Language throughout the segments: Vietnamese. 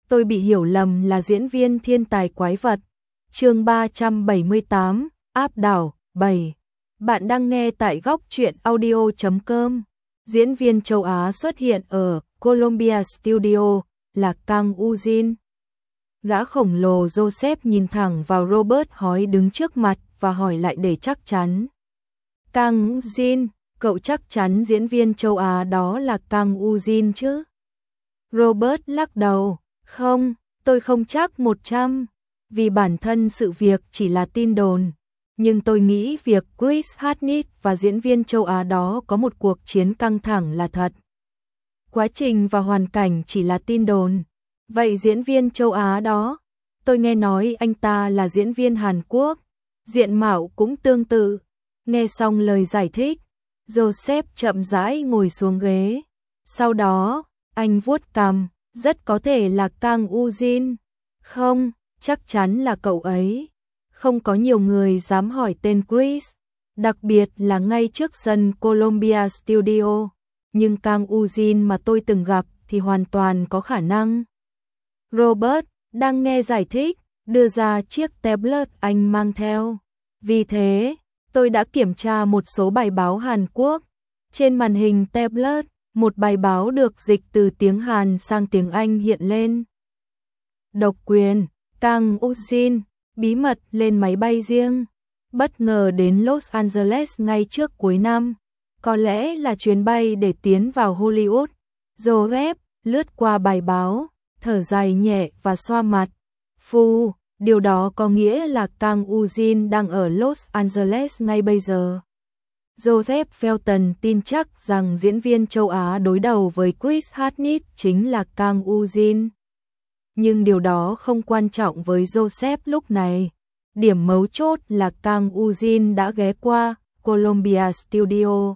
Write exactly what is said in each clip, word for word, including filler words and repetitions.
tôi bị hiểu lầm là diễn viên thiên tài quái vật. Chương ba trăm bảy mươi tám, áp đảo, bảy. Bạn đang nghe tại góc truyện audio chấm com. Diễn viên châu Á xuất hiện ở Columbia Studio là Kang Woo-jin. Gã khổng lồ Joseph nhìn thẳng vào Robert Hói đứng trước mặt và hỏi lại để chắc chắn. Kang Woo-jin, cậu chắc chắn diễn viên châu Á đó là Kang Woo-jin chứ? Robert lắc đầu, không, tôi không chắc một trăm, vì bản thân sự việc chỉ là tin đồn. Nhưng tôi nghĩ việc Chris Hardwick và diễn viên châu Á đó có một cuộc chiến căng thẳng là thật. Quá trình và hoàn cảnh chỉ là tin đồn. Vậy diễn viên châu Á đó, tôi nghe nói anh ta là diễn viên Hàn Quốc, diện mạo cũng tương tự. Nghe xong lời giải thích, Joseph chậm rãi ngồi xuống ghế. Sau đó, anh vuốt cằm, rất có thể là Kang Woo-jin. Không, chắc chắn là cậu ấy. Không có nhiều người dám hỏi tên Chris, đặc biệt là ngay trước sân Columbia Studio. Nhưng Kang Woo-jin mà tôi từng gặp thì hoàn toàn có khả năng. Robert, đang nghe giải thích, đưa ra chiếc tablet anh mang theo. Vì thế, tôi đã kiểm tra một số bài báo Hàn Quốc. Trên màn hình tablet, một bài báo được dịch từ tiếng Hàn sang tiếng Anh hiện lên. Độc quyền, Kang Woo-jin, bí mật lên máy bay riêng, bất ngờ đến Los Angeles ngay trước cuối năm. Có lẽ là chuyến bay để tiến vào Hollywood. Joseph lướt qua bài báo, thở dài nhẹ và xoa mặt. Phu, điều đó có nghĩa là Kang Woo-jin đang ở Los Angeles ngay bây giờ. Joseph Felton tin chắc rằng diễn viên châu Á đối đầu với Chris Hardwick chính là Kang Woo-jin. Nhưng điều đó không quan trọng với Joseph lúc này. Điểm mấu chốt là Kang Woo-jin đã ghé qua Columbia Studio.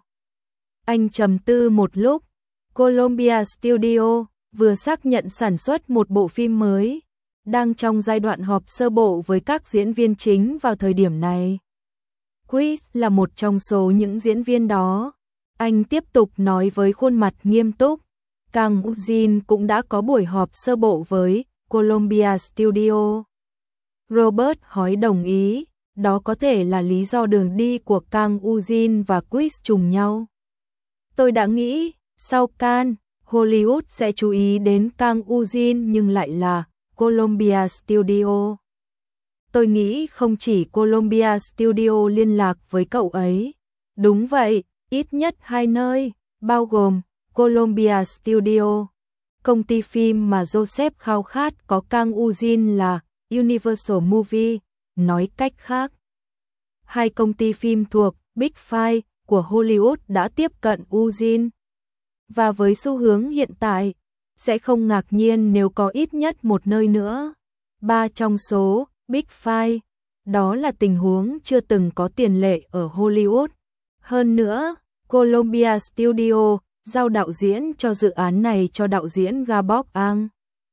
Anh trầm tư một lúc. Columbia Studio vừa xác nhận sản xuất một bộ phim mới, đang trong giai đoạn họp sơ bộ với các diễn viên chính vào thời điểm này. Chris là một trong số những diễn viên đó. Anh tiếp tục nói với khuôn mặt nghiêm túc. Kang Woo-jin cũng đã có buổi họp sơ bộ với Columbia Studio. Robert Hói đồng ý, đó có thể là lý do đường đi của Kang Woo-jin và Chris trùng nhau. Tôi đã nghĩ, sau Cannes, Hollywood sẽ chú ý đến Kang Woo-jin nhưng lại là Columbia Studio. Tôi nghĩ không chỉ Columbia Studio liên lạc với cậu ấy. Đúng vậy, ít nhất hai nơi, bao gồm Columbia Studio. Công ty phim mà Joseph khao khát có Kang Woo-jin là Universal Movie, nói cách khác. Hai công ty phim thuộc Big Five của Hollywood đã tiếp cận Woo-jin. Và với xu hướng hiện tại, sẽ không ngạc nhiên nếu có ít nhất một nơi nữa. Ba trong số Big Five, đó là tình huống chưa từng có tiền lệ ở Hollywood. Hơn nữa, Columbia Studio giao đạo diễn cho dự án này cho đạo diễn Ga Bok-ang.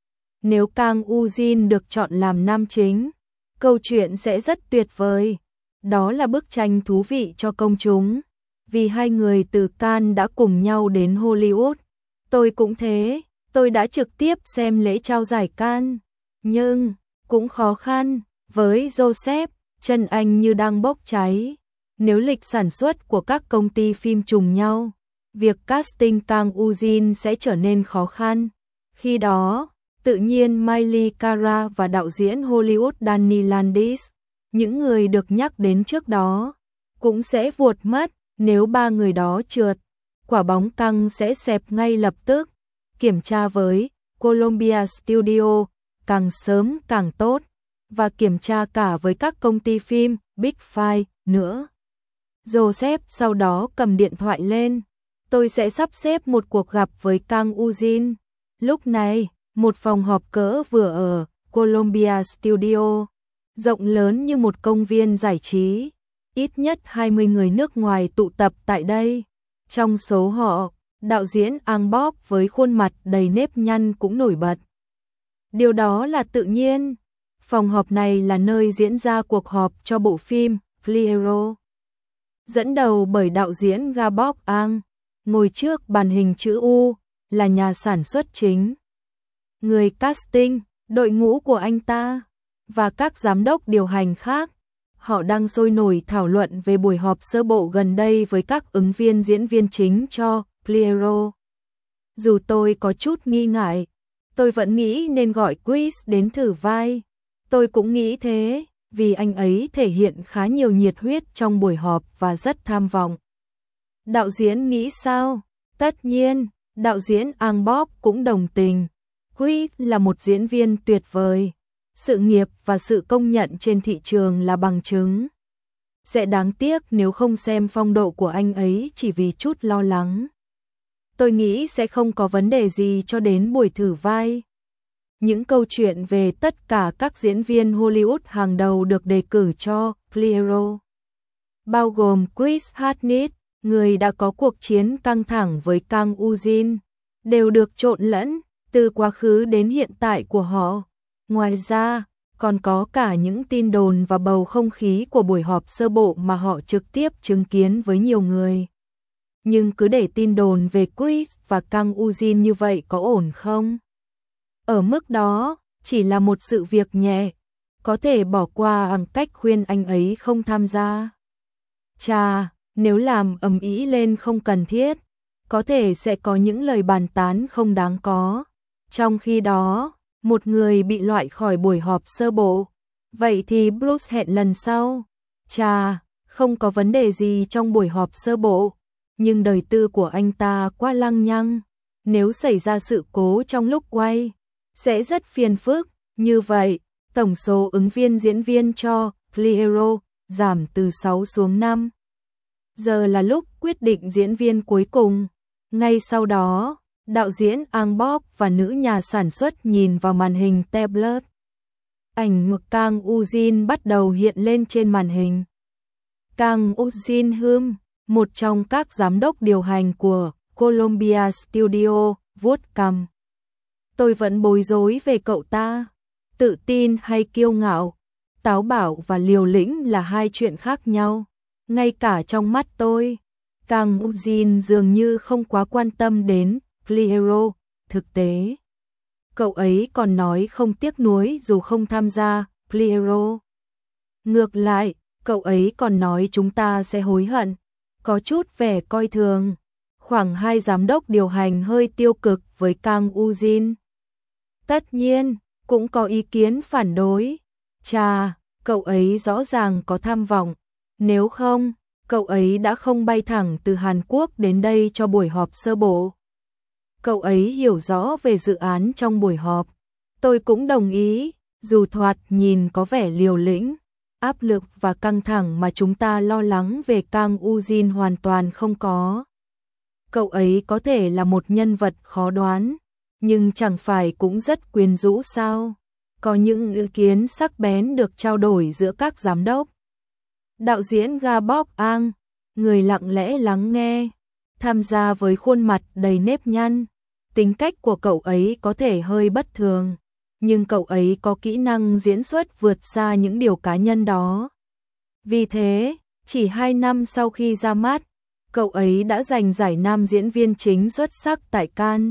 Nếu Kang Woo-jin được chọn làm nam chính, câu chuyện sẽ rất tuyệt vời. Đó là bức tranh thú vị cho công chúng. Vì hai người từ Cannes đã cùng nhau đến Hollywood. Tôi cũng thế, tôi đã trực tiếp xem lễ trao giải Cannes. Nhưng, cũng khó khăn, với Joseph, chân anh như đang bốc cháy. Nếu lịch sản xuất của các công ty phim trùng nhau, việc casting Kang Woo-jin sẽ trở nên khó khăn. Khi đó, tự nhiên Miley Cara và đạo diễn Hollywood Danny Landis, những người được nhắc đến trước đó, cũng sẽ vuột mất. Nếu ba người đó trượt, quả bóng Kang sẽ xẹp ngay lập tức. Kiểm tra với Columbia Studio, càng sớm càng tốt. Và kiểm tra cả với các công ty phim Big Five nữa. Joseph sau đó cầm điện thoại lên. Tôi sẽ sắp xếp một cuộc gặp với Kang Woo-jin. Lúc này, một phòng họp cỡ vừa ở Columbia Studio, rộng lớn như một công viên giải trí. Ít nhất hai mươi người nước ngoài tụ tập tại đây. Trong số họ, đạo diễn Ang Bok với khuôn mặt đầy nếp nhăn cũng nổi bật. Điều đó là tự nhiên. Phòng họp này là nơi diễn ra cuộc họp cho bộ phim Fliero. Dẫn đầu bởi đạo diễn Ga Bok-ang, ngồi trước màn hình chữ U, là nhà sản xuất chính. Người casting, đội ngũ của anh ta và các giám đốc điều hành khác, họ đang sôi nổi thảo luận về buổi họp sơ bộ gần đây với các ứng viên diễn viên chính cho Poirot. Dù tôi có chút nghi ngại, tôi vẫn nghĩ nên gọi Chris đến thử vai. Tôi cũng nghĩ thế, vì anh ấy thể hiện khá nhiều nhiệt huyết trong buổi họp và rất tham vọng. Đạo diễn nghĩ sao? Tất nhiên, đạo diễn Ang Bob cũng đồng tình. Chris là một diễn viên tuyệt vời. Sự nghiệp và sự công nhận trên thị trường là bằng chứng. Sẽ đáng tiếc nếu không xem phong độ của anh ấy chỉ vì chút lo lắng. Tôi nghĩ sẽ không có vấn đề gì cho đến buổi thử vai. Những câu chuyện về tất cả các diễn viên Hollywood hàng đầu được đề cử cho Poirot, bao gồm Chris Hartnett, người đã có cuộc chiến căng thẳng với Kang Ujin, đều được trộn lẫn từ quá khứ đến hiện tại của họ. Ngoài ra, còn có cả những tin đồn và bầu không khí của buổi họp sơ bộ mà họ trực tiếp chứng kiến với nhiều người. Nhưng cứ để tin đồn về Chris và Kang Ujin như vậy có ổn không? Ở mức đó, chỉ là một sự việc nhẹ, có thể bỏ qua bằng cách khuyên anh ấy không tham gia. Chà, nếu làm ầm ĩ lên không cần thiết, có thể sẽ có những lời bàn tán không đáng có. Trong khi đó, một người bị loại khỏi buổi họp sơ bộ. Vậy thì Bruce hẹn lần sau. Chà, không có vấn đề gì trong buổi họp sơ bộ, nhưng đời tư của anh ta quá lăng nhăng. Nếu xảy ra sự cố trong lúc quay, sẽ rất phiền phức. Như vậy, tổng số ứng viên diễn viên cho Poirot giảm từ sáu xuống năm. Giờ là lúc quyết định diễn viên cuối cùng. Ngay sau đó, đạo diễn Ang Bob và nữ nhà sản xuất nhìn vào màn hình tablet. Ảnh mực Kang Ujin bắt đầu hiện lên trên màn hình. Kang Ujin Hum, một trong các giám đốc điều hành của Columbia Studio, vuốt cằm. Tôi vẫn bối rối về cậu ta. Tự tin hay kiêu ngạo, táo bạo và liều lĩnh là hai chuyện khác nhau. Ngay cả trong mắt tôi, Kang Ujin dường như không quá quan tâm đến Poirot. Thực tế, cậu ấy còn nói không tiếc nuối dù không tham gia Poirot. Ngược lại, cậu ấy còn nói chúng ta sẽ hối hận. Có chút vẻ coi thường. Khoảng hai giám đốc điều hành hơi tiêu cực với Kang Ujin. Tất nhiên, cũng có ý kiến phản đối. Chà, cậu ấy rõ ràng có tham vọng. Nếu không, cậu ấy đã không bay thẳng từ Hàn Quốc đến đây cho buổi họp sơ bộ. Cậu ấy hiểu rõ về dự án trong buổi họp. Tôi cũng đồng ý, dù thoạt nhìn có vẻ liều lĩnh, áp lực và căng thẳng mà chúng ta lo lắng về Kang Ujin hoàn toàn không có. Cậu ấy có thể là một nhân vật khó đoán, nhưng chẳng phải cũng rất quyến rũ sao? Có những ý kiến sắc bén được trao đổi giữa các giám đốc. Đạo diễn Ga Bok Ang, người lặng lẽ lắng nghe, tham gia với khuôn mặt đầy nếp nhăn. Tính cách của cậu ấy có thể hơi bất thường, nhưng cậu ấy có kỹ năng diễn xuất vượt xa những điều cá nhân đó. Vì thế, chỉ hai năm sau khi ra mắt, cậu ấy đã giành giải nam diễn viên chính xuất sắc tại Cannes.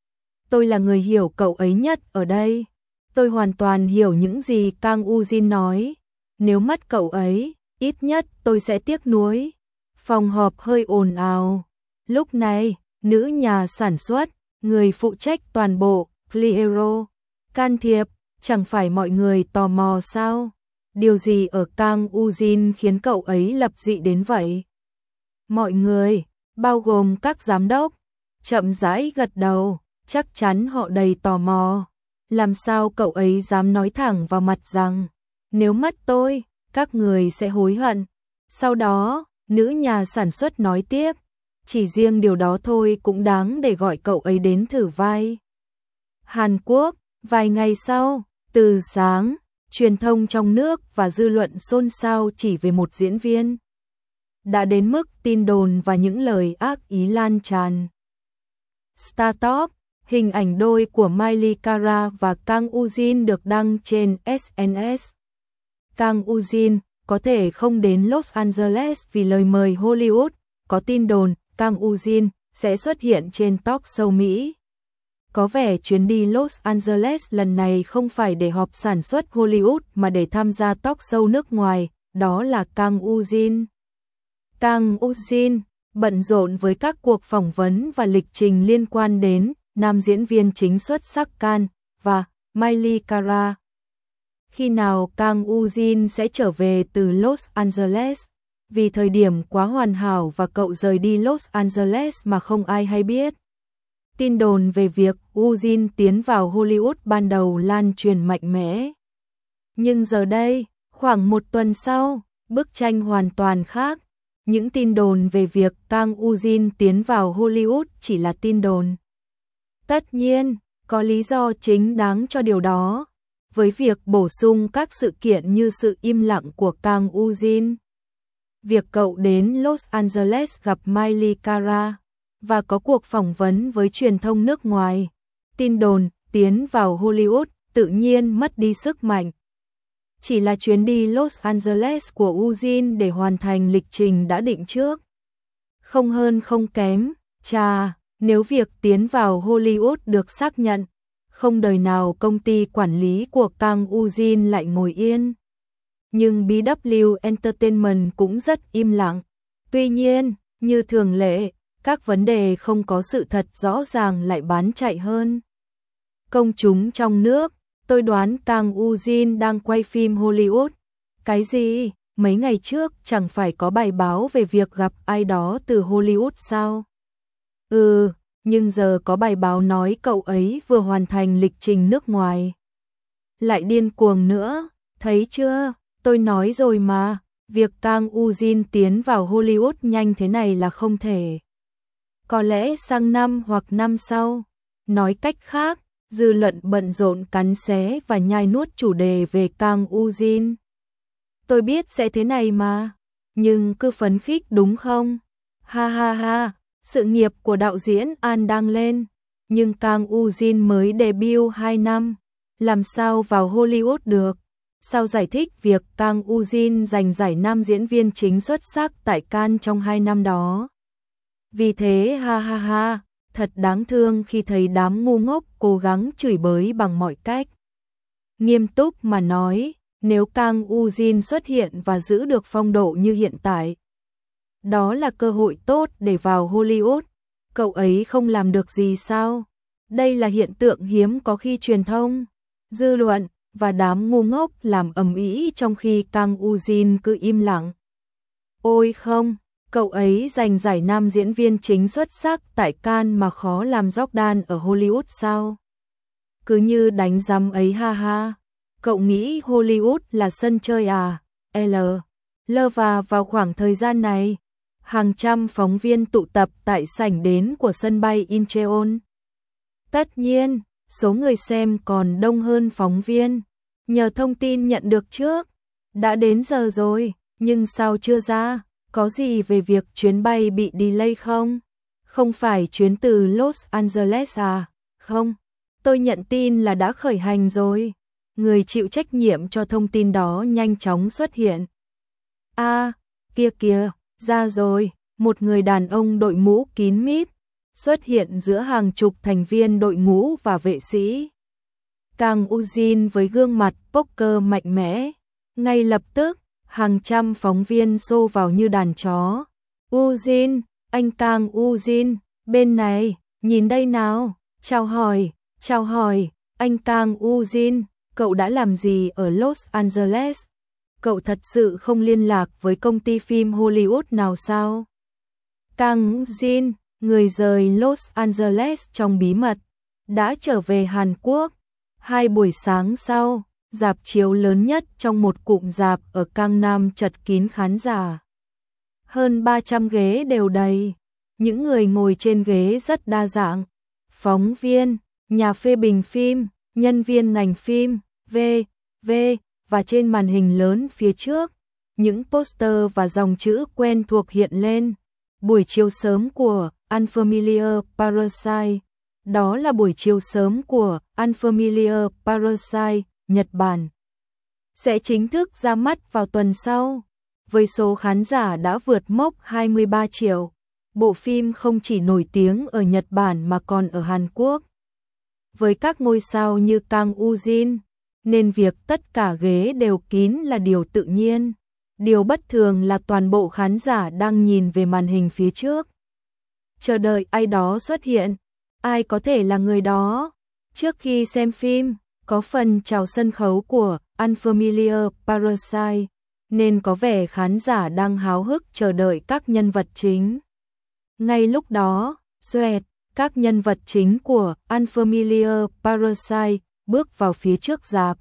Tôi là người hiểu cậu ấy nhất ở đây. Tôi hoàn toàn hiểu những gì Kang Ujin nói. Nếu mất cậu ấy, ít nhất tôi sẽ tiếc nuối. Phòng họp hơi ồn ào. Lúc này, nữ nhà sản xuất, người phụ trách toàn bộ Poirot, can thiệp. Chẳng phải mọi người tò mò sao? Điều gì ở Kang Ujin khiến cậu ấy lập dị đến vậy? Mọi người, bao gồm các giám đốc, chậm rãi gật đầu. Chắc chắn họ đầy tò mò. Làm sao cậu ấy dám nói thẳng vào mặt rằng, nếu mất tôi, các người sẽ hối hận. Sau đó, nữ nhà sản xuất nói tiếp, chỉ riêng điều đó thôi cũng đáng để gọi cậu ấy đến thử vai. Hàn Quốc, vài ngày sau, từ sáng, truyền thông trong nước và dư luận xôn xao chỉ về một diễn viên. Đã đến mức tin đồn và những lời ác ý lan tràn. Startup, hình ảnh đôi của Miley Cara và Kang Ujin được đăng trên ét en ét. Kang Ujin có thể không đến Los Angeles vì lời mời Hollywood, có tin đồn Kang Ujin sẽ xuất hiện trên talk show Mỹ. Có vẻ chuyến đi Los Angeles lần này không phải để họp sản xuất Hollywood mà để tham gia talk show nước ngoài, đó là Kang Eugene. Kang Eugene bận rộn với các cuộc phỏng vấn và lịch trình liên quan đến nam diễn viên chính xuất sắc Kang và Miley Cara. Khi nào Kang Eugene sẽ trở về từ Los Angeles? Vì thời điểm quá hoàn hảo và cậu rời đi Los Angeles mà không ai hay biết. Tin đồn về việc Eugene tiến vào Hollywood ban đầu lan truyền mạnh mẽ. Nhưng giờ đây, khoảng một tuần sau, bức tranh hoàn toàn khác. Những tin đồn về việc Kang Eugene tiến vào Hollywood chỉ là tin đồn. Tất nhiên, có lý do chính đáng cho điều đó. Với việc bổ sung các sự kiện như sự im lặng của Kang Eugene, việc cậu đến Los Angeles gặp Miley Cara và có cuộc phỏng vấn với truyền thông nước ngoài, tin đồn tiến vào Hollywood tự nhiên mất đi sức mạnh. Chỉ là chuyến đi Los Angeles của Eugene để hoàn thành lịch trình đã định trước. Không hơn không kém, chà, nếu việc tiến vào Hollywood được xác nhận, không đời nào công ty quản lý của Kang Eugene lại ngồi yên. Nhưng bê vê kép Entertainment cũng rất im lặng. Tuy nhiên, như thường lệ, các vấn đề không có sự thật rõ ràng lại bán chạy hơn. Công chúng trong nước, tôi đoán Kang Eugene đang quay phim Hollywood. Cái gì? Mấy ngày trước chẳng phải có bài báo về việc gặp ai đó từ Hollywood sao? Ừ, nhưng giờ có bài báo nói cậu ấy vừa hoàn thành lịch trình nước ngoài. Lại điên cuồng nữa, thấy chưa? Tôi nói rồi mà, việc Kang Eugene tiến vào Hollywood nhanh thế này là không thể. Có lẽ sang năm hoặc năm sau. Nói cách khác, dư luận bận rộn cắn xé và nhai nuốt chủ đề về Kang Eugene. Tôi biết sẽ thế này mà, nhưng cứ phấn khích đúng không? Ha ha ha, sự nghiệp của đạo diễn An đang lên, nhưng Kang Eugene mới debut hai năm, làm sao vào Hollywood được? Sao giải thích việc Kang Eugene giành giải nam diễn viên chính xuất sắc tại Cannes trong hai năm đó? Vì thế ha ha ha, thật đáng thương khi thấy đám ngu ngốc cố gắng chửi bới bằng mọi cách. Nghiêm túc mà nói, nếu Kang Eugene xuất hiện và giữ được phong độ như hiện tại, đó là cơ hội tốt để vào Hollywood. Cậu ấy không làm được gì sao? Đây là hiện tượng hiếm có khi truyền thông, dư luận và đám ngu ngốc làm ầm ĩ trong khi Kang Eugene cứ im lặng. Ôi không, cậu ấy giành giải nam diễn viên chính xuất sắc tại Cannes mà khó làm Jordan ở Hollywood sao? Cứ như đánh rắm ấy ha ha. Cậu nghĩ Hollywood là sân chơi à? L. L và vào khoảng thời gian này, hàng trăm phóng viên tụ tập tại sảnh đến của sân bay Incheon. Tất nhiên, số người xem còn đông hơn phóng viên. Nhờ thông tin nhận được trước, đã đến giờ rồi, nhưng sao chưa ra? Có gì về việc chuyến bay bị delay không? Không phải chuyến từ Los Angeles à? Không, tôi nhận tin là đã khởi hành rồi. Người chịu trách nhiệm cho thông tin đó nhanh chóng xuất hiện. À, kia kìa, ra rồi, một người đàn ông đội mũ kín mít, xuất hiện giữa hàng chục thành viên đội ngũ và vệ sĩ. Kang Eugene với gương mặt poker mạnh mẽ. Ngay lập tức, hàng trăm phóng viên xô vào như đàn chó. Eugene, anh Kang Eugene, bên này, nhìn đây nào, chào hỏi, chào hỏi, anh Kang Eugene, cậu đã làm gì ở Los Angeles? Cậu thật sự không liên lạc với công ty phim Hollywood nào sao? Kang Eugene, người rời Los Angeles trong bí mật, đã trở về Hàn Quốc. Hai buổi sáng sau, rạp chiếu lớn nhất trong một cụm rạp ở Gangnam chật kín khán giả. Hơn ba trăm ghế đều đầy, những người ngồi trên ghế rất đa dạng. Phóng viên, nhà phê bình phim, nhân viên ngành phim, vê vê và trên màn hình lớn phía trước, những poster và dòng chữ quen thuộc hiện lên. Buổi chiếu sớm của Unfamiliar Parasite. Đó là buổi chiếu sớm của Unfamiliar Parasite, Nhật Bản. Sẽ chính thức ra mắt vào tuần sau. Với số khán giả đã vượt mốc hai mươi ba triệu, bộ phim không chỉ nổi tiếng ở Nhật Bản mà còn ở Hàn Quốc. với các ngôi sao như Kang Woo-jin, nên việc tất cả ghế đều kín là điều tự nhiên. Điều bất thường là toàn bộ khán giả đang nhìn về màn hình phía trước, chờ đợi ai đó xuất hiện. Ai có thể là người đó? Trước khi xem phim, có phần chào sân khấu của Unfamiliar Parasite, nên có vẻ khán giả đang háo hức chờ đợi các nhân vật chính. Ngay lúc đó, xoẹt, các nhân vật chính của Unfamiliar Parasite bước vào phía trước rạp,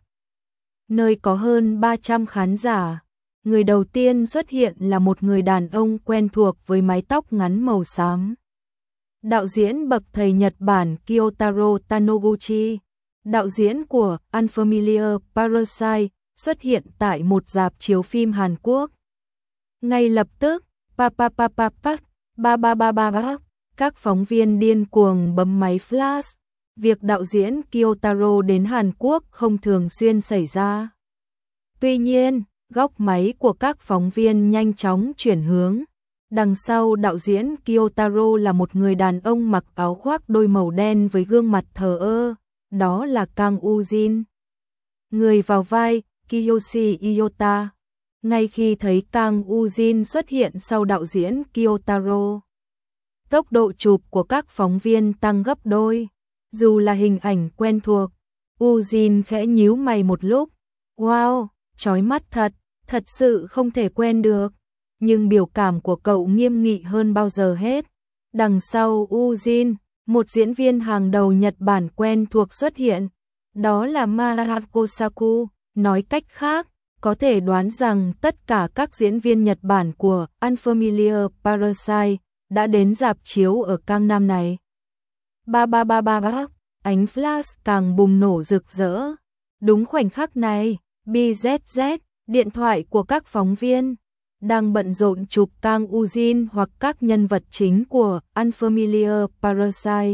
nơi có hơn ba trăm khán giả. Người đầu tiên xuất hiện là một người đàn ông quen thuộc với mái tóc ngắn màu xám. Đạo diễn bậc thầy Nhật Bản Kyotaro Taniguchi, đạo diễn của Unfamiliar Parasite, xuất hiện tại một rạp chiếu phim Hàn Quốc. Ngay lập tức, pa pa pa pa pa, ba ba ba ba ba, các phóng viên điên cuồng bấm máy flash. Việc đạo diễn Kyotaro đến Hàn Quốc không thường xuyên xảy ra. Tuy nhiên, góc máy của các phóng viên nhanh chóng chuyển hướng. Đằng sau đạo diễn Kyotaro là một người đàn ông mặc áo khoác đôi màu đen với gương mặt thờ ơ, đó là Kang Woo-jin. Người vào vai, Kiyoshi Iota. Ngay khi thấy Kang Woo-jin xuất hiện sau đạo diễn Kyotaro, tốc độ chụp của các phóng viên tăng gấp đôi. Dù là hình ảnh quen thuộc, Woo-jin khẽ nhíu mày một lúc. Wow, chói mắt thật, thật sự không thể quen được. Nhưng biểu cảm của cậu nghiêm nghị hơn bao giờ hết. Đằng sau Woo-jin, một diễn viên hàng đầu Nhật Bản quen thuộc xuất hiện. Đó là Mahako Saku. Nói cách khác, có thể đoán rằng tất cả các diễn viên Nhật Bản của Unfamiliar Parasite đã đến rạp chiếu ở Gangnam này. Ba ba ba ba ba, ánh flash càng bùng nổ rực rỡ. Đúng khoảnh khắc này, bê zét zét, điện thoại của các phóng viên, đang bận rộn chụp Kang Woo-jin hoặc các nhân vật chính của Unfamiliar Parasite,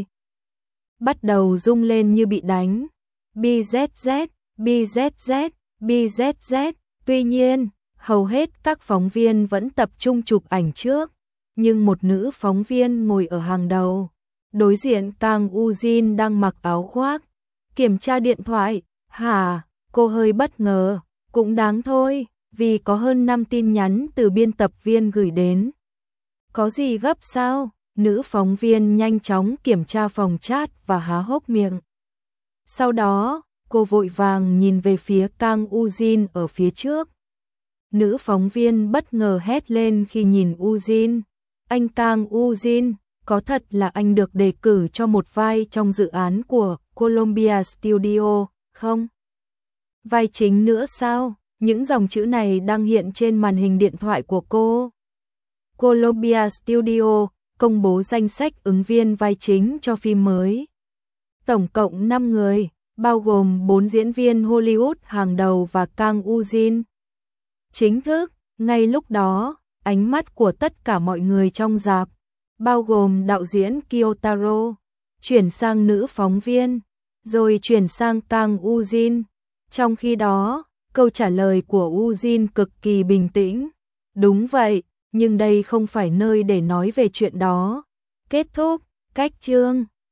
bắt đầu rung lên như bị đánh. bê zét zét, bê zét zét, bê zét zét. Tuy nhiên, hầu hết các phóng viên vẫn tập trung chụp ảnh trước, nhưng một nữ phóng viên ngồi ở hàng đầu, đối diện Kang Woo-jin đang mặc áo khoác, kiểm tra điện thoại. Hả, cô hơi bất ngờ, cũng đáng thôi, vì có hơn năm tin nhắn từ biên tập viên gửi đến. Có gì gấp sao? Nữ phóng viên nhanh chóng kiểm tra phòng chat và há hốc miệng. Sau đó, cô vội vàng nhìn về phía Kang Woo-jin ở phía trước. Nữ phóng viên bất ngờ hét lên khi nhìn Woo-jin. Anh Kang Woo-jin, có thật là anh được đề cử cho một vai trong dự án của Columbia Studio, không? Vai chính nữa sao? Những dòng chữ này đang hiện trên màn hình điện thoại của cô. Columbia Studio công bố danh sách ứng viên vai chính cho phim mới. Tổng cộng năm người, bao gồm bốn diễn viên Hollywood hàng đầu và Kang Woo-jin. Chính thức, ngay lúc đó, ánh mắt của tất cả mọi người trong rạp, bao gồm đạo diễn Kyotaro, chuyển sang nữ phóng viên, rồi chuyển sang Kang Woo-jin. Trong khi đó, câu trả lời của Woo-jin cực kỳ bình tĩnh. Đúng vậy, nhưng đây không phải nơi để nói về chuyện đó. Kết thúc, cách chương.